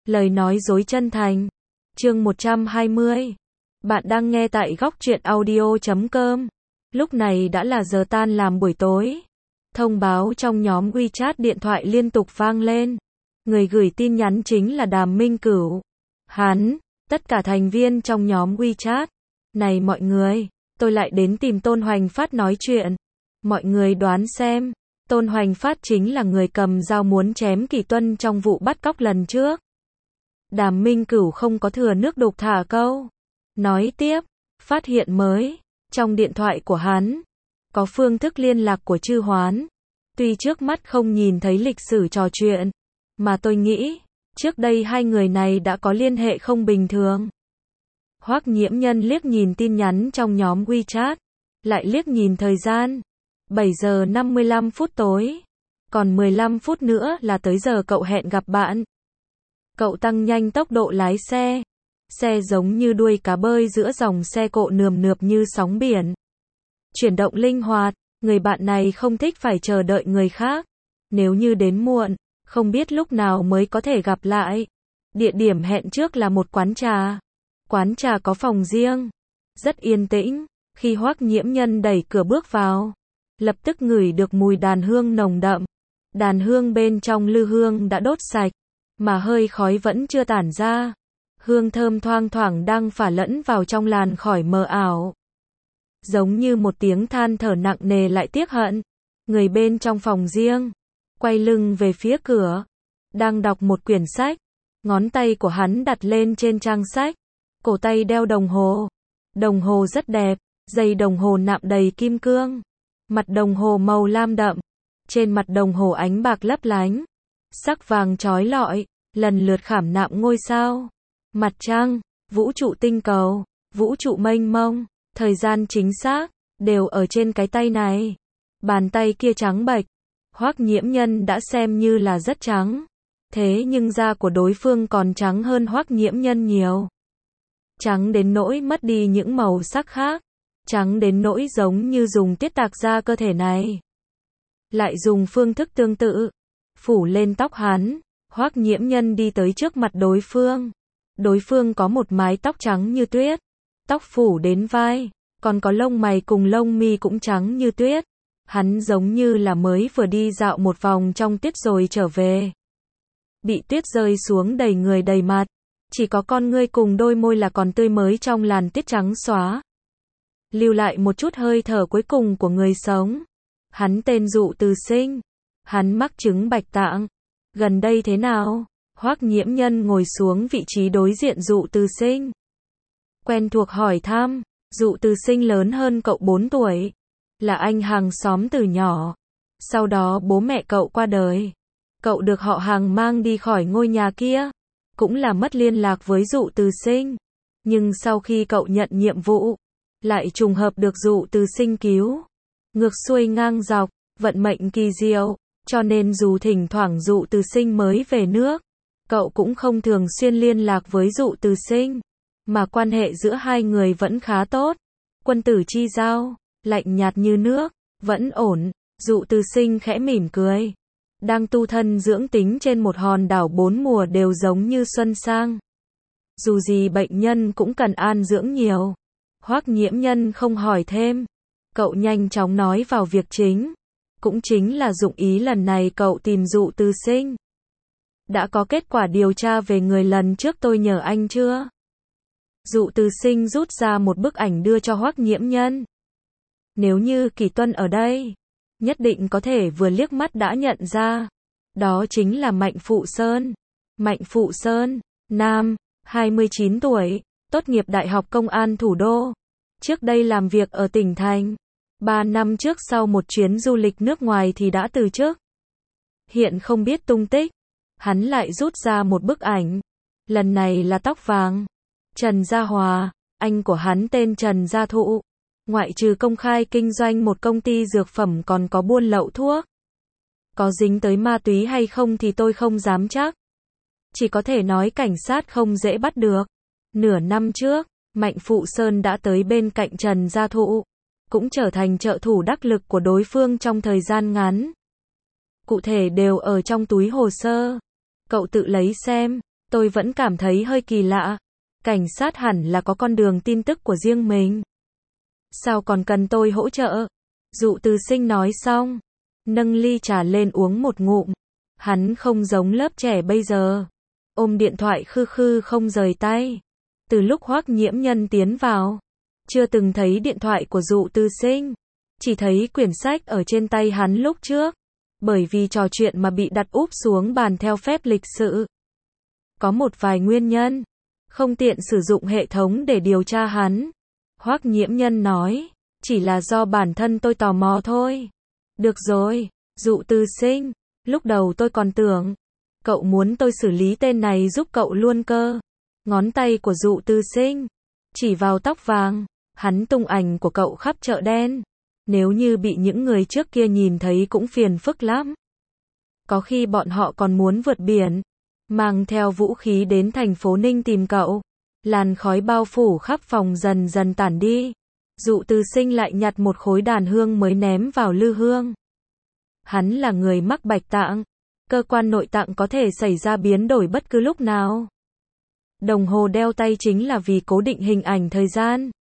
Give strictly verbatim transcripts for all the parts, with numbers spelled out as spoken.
Lời nói dối chân thành. Chương một trăm hai mươi. Bạn đang nghe tại góc truyện audio chấm com. Lúc này đã là giờ tan làm buổi tối. Thông báo trong nhóm WeChat điện thoại liên tục vang lên. Người gửi tin nhắn chính là Đàm Minh Cửu. Hắn, tất cả thành viên trong nhóm WeChat. Này mọi người, tôi lại đến tìm Tôn Hoành Phát nói chuyện. Mọi người đoán xem, Tôn Hoành Phát chính là người cầm dao muốn chém Kỳ Tuân trong vụ bắt cóc lần trước. Đàm Minh Cửu không có thừa nước đục thả câu. Nói tiếp, phát hiện mới, trong điện thoại của hắn, có phương thức liên lạc của Chư Hoán. Tuy trước mắt không nhìn thấy lịch sử trò chuyện, mà tôi nghĩ, trước đây hai người này đã có liên hệ không bình thường. Hoắc Nhiễm Nhân liếc nhìn tin nhắn trong nhóm WeChat, lại liếc nhìn thời gian. bảy giờ năm mươi lăm phút tối. Còn mười lăm phút nữa là tới giờ cậu hẹn gặp bạn. Cậu tăng nhanh tốc độ lái xe. Xe giống như đuôi cá bơi giữa dòng xe cộ nườm nượp như sóng biển. Chuyển động linh hoạt, người bạn này không thích phải chờ đợi người khác. Nếu như đến muộn, không biết lúc nào mới có thể gặp lại. Địa điểm hẹn trước là một quán trà. Quán trà có phòng riêng. Rất yên tĩnh, khi Hoắc Nhiễm Nhân đẩy cửa bước vào, lập tức ngửi được mùi đàn hương nồng đậm. Đàn hương bên trong lư hương đã đốt sạch, mà hơi khói vẫn chưa tản ra. Hương thơm thoang thoảng đang phả lẫn vào trong làn khói mờ ảo. Giống như một tiếng than thở nặng nề lại tiếc hận. Người bên trong phòng riêng, quay lưng về phía cửa, đang đọc một quyển sách. Ngón tay của hắn đặt lên trên trang sách. Cổ tay đeo đồng hồ. Đồng hồ rất đẹp, dây đồng hồ nạm đầy kim cương. Mặt đồng hồ màu lam đậm. Trên mặt đồng hồ ánh bạc lấp lánh. Sắc vàng chói lọi, lần lượt khảm nạm ngôi sao, mặt trăng, vũ trụ tinh cầu, vũ trụ mênh mông, thời gian chính xác, đều ở trên cái tay này. Bàn tay kia trắng bệch. Hoắc Nhiễm Nhân đã xem như là rất trắng. Thế nhưng da của đối phương còn trắng hơn Hoắc Nhiễm Nhân nhiều. Trắng đến nỗi mất đi những màu sắc khác. Trắng đến nỗi giống như dùng tiết tạc da cơ thể này. Lại dùng phương thức tương tự, phủ lên tóc hắn. Hoắc Nhiễm Nhân đi tới trước mặt đối phương. Đối phương có một mái tóc trắng như tuyết. Tóc phủ đến vai, còn có lông mày cùng lông mi cũng trắng như tuyết. Hắn giống như là mới vừa đi dạo một vòng trong tuyết rồi trở về. Bị tuyết rơi xuống đầy người đầy mặt. Chỉ có con ngươi cùng đôi môi là còn tươi mới trong làn tuyết trắng xóa. Lưu lại một chút hơi thở cuối cùng của người sống. Hắn tên Dụ Từ Sinh. Hắn mắc chứng bạch tạng. Gần đây thế nào? Hoắc Nhiễm Nhân ngồi xuống vị trí đối diện Dụ Từ Sinh. Quen thuộc hỏi thăm. Dụ Từ Sinh lớn hơn cậu bốn tuổi. Là anh hàng xóm từ nhỏ. Sau đó bố mẹ cậu qua đời. Cậu được họ hàng mang đi khỏi ngôi nhà kia. Cũng là mất liên lạc với Dụ Từ Sinh. Nhưng sau khi cậu nhận nhiệm vụ, lại trùng hợp được Dụ Từ Sinh cứu. Ngược xuôi ngang dọc, vận mệnh kỳ diệu. Cho nên dù thỉnh thoảng Dụ Từ Sinh mới về nước, cậu cũng không thường xuyên liên lạc với Dụ Từ Sinh. Mà quan hệ giữa hai người vẫn khá tốt. Quân tử chi giao, lạnh nhạt như nước, vẫn ổn. Dụ Từ Sinh khẽ mỉm cười. Đang tu thân dưỡng tính trên một hòn đảo bốn mùa đều giống như xuân sang. Dù gì bệnh nhân cũng cần an dưỡng nhiều. Hoắc Nhiễm Nhân không hỏi thêm. Cậu nhanh chóng nói vào việc chính. Cũng chính là dụng ý lần này cậu tìm Dụ Từ Sinh. Đã có kết quả điều tra về người lần trước tôi nhờ anh chưa? Dụ Từ Sinh rút ra một bức ảnh đưa cho Hoắc Nhiễm Nhân. Nếu như Kỳ Tuân ở đây, nhất định có thể vừa liếc mắt đã nhận ra. Đó chính là Mạnh Phụ Sơn. Mạnh Phụ Sơn, nam, hai mươi chín tuổi, tốt nghiệp Đại học Công an Thủ đô. Trước đây làm việc ở tỉnh thành. Ba năm trước sau một chuyến du lịch nước ngoài thì đã từ chức. Hiện không biết tung tích. Hắn lại rút ra một bức ảnh. Lần này là tóc vàng. Trần Gia Hòa, anh của hắn tên Trần Gia Thụ. Ngoại trừ công khai kinh doanh một công ty dược phẩm còn có buôn lậu thuốc. Có dính tới ma túy hay không thì tôi không dám chắc. Chỉ có thể nói cảnh sát không dễ bắt được. Nửa năm trước, Mạnh Phụ Sơn đã tới bên cạnh Trần Gia Thụ. Cũng trở thành trợ thủ đắc lực của đối phương trong thời gian ngắn. Cụ thể đều ở trong túi hồ sơ. Cậu tự lấy xem. Tôi vẫn cảm thấy hơi kỳ lạ. Cảnh sát hẳn là có con đường tin tức của riêng mình. Sao còn cần tôi hỗ trợ? Dụ Từ Sinh nói xong, nâng ly trà lên uống một ngụm. Hắn không giống lớp trẻ bây giờ, ôm điện thoại khư khư không rời tay. Từ lúc Hoắc Nhiễm Nhân tiến vào, chưa từng thấy điện thoại của Dụ Từ Sinh, chỉ thấy quyển sách ở trên tay hắn lúc trước, bởi vì trò chuyện mà bị đặt úp xuống bàn theo phép lịch sự. Có một vài nguyên nhân, không tiện sử dụng hệ thống để điều tra hắn. Hoắc Nhiễm Nhân nói, chỉ là do bản thân tôi tò mò thôi. Được rồi, Dụ Từ Sinh, lúc đầu tôi còn tưởng, cậu muốn tôi xử lý tên này giúp cậu luôn cơ. Ngón tay của Dụ Từ Sinh chỉ vào tóc vàng, hắn tung ảnh của cậu khắp chợ đen. Nếu như bị những người trước kia nhìn thấy cũng phiền phức lắm. Có khi bọn họ còn muốn vượt biển, mang theo vũ khí đến thành phố Ninh tìm cậu. Làn khói bao phủ khắp phòng dần dần tản đi. Dụ Từ Sinh lại nhặt một khối đàn hương mới ném vào lư hương. Hắn là người mắc bạch tạng, cơ quan nội tạng có thể xảy ra biến đổi bất cứ lúc nào. Đồng hồ đeo tay chính là vì cố định hình ảnh thời gian.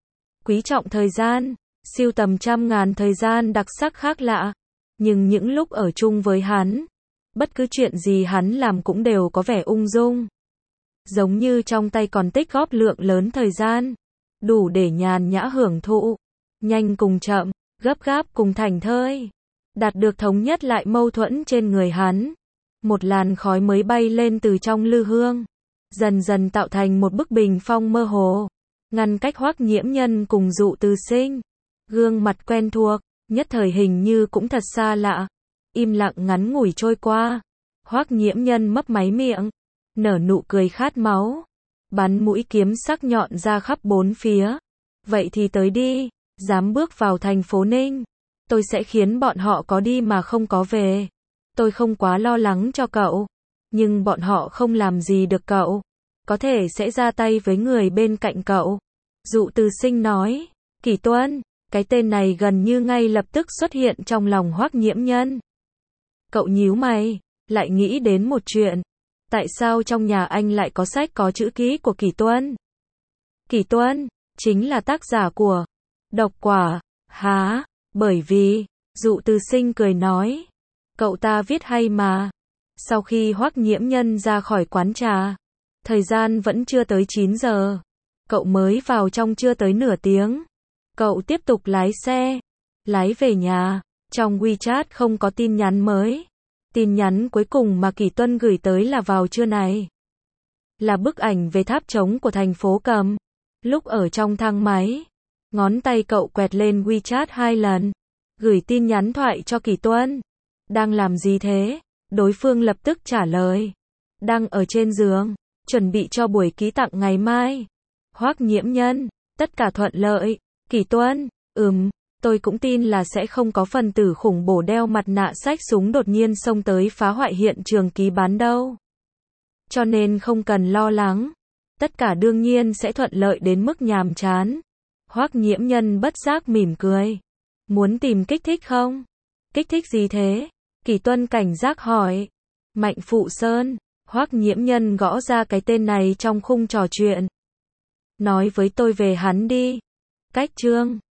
Quý trọng thời gian, sưu tầm trăm ngàn thời gian đặc sắc khác lạ. Nhưng những lúc ở chung với hắn, bất cứ chuyện gì hắn làm cũng đều có vẻ ung dung. Giống như trong tay còn tích góp lượng lớn thời gian, đủ để nhàn nhã hưởng thụ, nhanh cùng chậm, gấp gáp cùng thảnh thơi. Đạt được thống nhất lại mâu thuẫn trên người hắn. Một làn khói mới bay lên từ trong lư hương, dần dần tạo thành một bức bình phong mơ hồ, ngăn cách Hoắc Nhiễm Nhân cùng Dụ Từ Sinh. Gương mặt quen thuộc, nhất thời hình như cũng thật xa lạ. Im lặng ngắn ngủi trôi qua. Hoắc Nhiễm Nhân mấp máy miệng, nở nụ cười khát máu, bắn mũi kiếm sắc nhọn ra khắp bốn phía. Vậy thì tới đi, dám bước vào thành phố Ninh, tôi sẽ khiến bọn họ có đi mà không có về. Tôi không quá lo lắng cho cậu, nhưng bọn họ không làm gì được cậu, có thể sẽ ra tay với người bên cạnh cậu. Dụ Từ Sinh nói, Kỷ Tuân, cái tên này gần như ngay lập tức xuất hiện trong lòng Hoắc Nhiễm Nhân. Cậu nhíu mày, lại nghĩ đến một chuyện. Tại sao trong nhà anh lại có sách có chữ ký của Kỷ Tuân? Kỷ Tuân, chính là tác giả của Độc Quả. Hả? Bởi vì, Dụ Từ Sinh cười nói, cậu ta viết hay mà. Sau khi Hoắc Nhiễm Nhân ra khỏi quán trà, thời gian vẫn chưa tới chín giờ. Cậu mới vào trong chưa tới nửa tiếng. Cậu tiếp tục lái xe, lái về nhà. Trong WeChat không có tin nhắn mới. Tin nhắn cuối cùng mà Kỷ Tuân gửi tới là vào trưa này. Là bức ảnh về tháp trống của thành phố Cầm. Lúc ở trong thang máy, ngón tay cậu quẹt lên WeChat hai lần, gửi tin nhắn thoại cho Kỷ Tuân. Đang làm gì thế? Đối phương lập tức trả lời. Đang ở trên giường, chuẩn bị cho buổi ký tặng ngày mai. Hoắc Nhiễm Nhân, tất cả thuận lợi. Kỷ Tuân, ừm, tôi cũng tin là sẽ không có phần tử khủng bố đeo mặt nạ xách súng đột nhiên xông tới phá hoại hiện trường ký bán đâu. Cho nên không cần lo lắng. Tất cả đương nhiên sẽ thuận lợi đến mức nhàm chán. Hoắc Nhiễm Nhân bất giác mỉm cười. Muốn tìm kích thích không? Kích thích gì thế? Kỷ Tuân cảnh giác hỏi. Mạnh Phụ Sơn. Hoắc Nhiễm Nhân gõ ra cái tên này trong khung trò chuyện. Nói với tôi về hắn đi. Cách chương